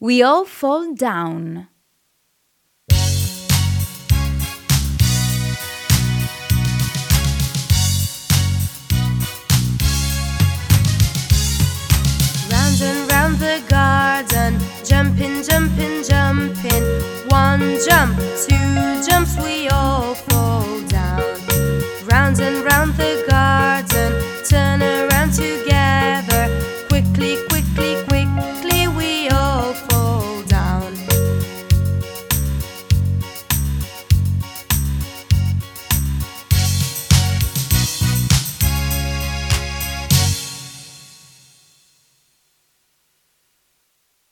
We all fall down. Round and round the garden, jumping, jumping, jumping. One jump, two jumps, we all fall